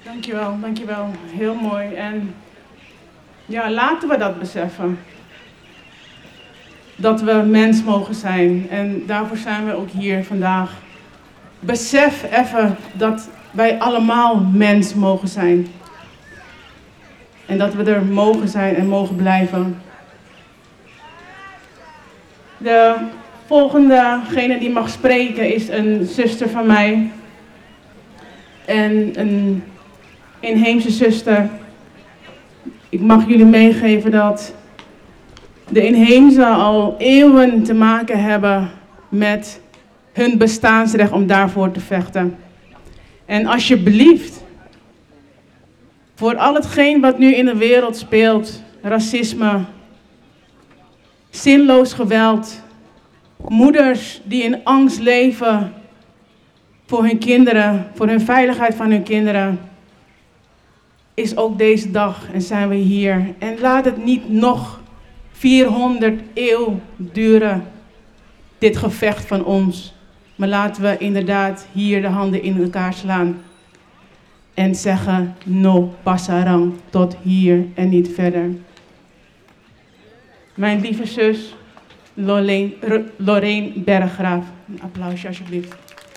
Dankjewel, dankjewel. Heel mooi. En ja, laten we dat beseffen. Dat we mens mogen zijn. En daarvoor zijn we ook hier vandaag. Besef even dat wij allemaal mens mogen zijn. En dat we er mogen zijn en mogen blijven. De volgendegene die mag spreken is een zuster van mij. En een inheemse zuster. Ik mag jullie meegeven dat de inheemse al eeuwen te maken hebben met hun bestaansrecht om daarvoor te vechten. En alsjeblieft, voor al hetgeen wat nu in de wereld speelt, racisme, zinloos geweld, moeders die in angst leven voor hun kinderen, voor hun veiligheid van hun kinderen, is ook deze dag en zijn we hier. En laat het niet nog 400 eeuw duren, dit gevecht van ons. Maar laten we inderdaad hier de handen in elkaar slaan. En zeggen, no pasarang, tot hier en niet verder. Mijn lieve zus, Lorraine Berggraaf. Een applausje alsjeblieft.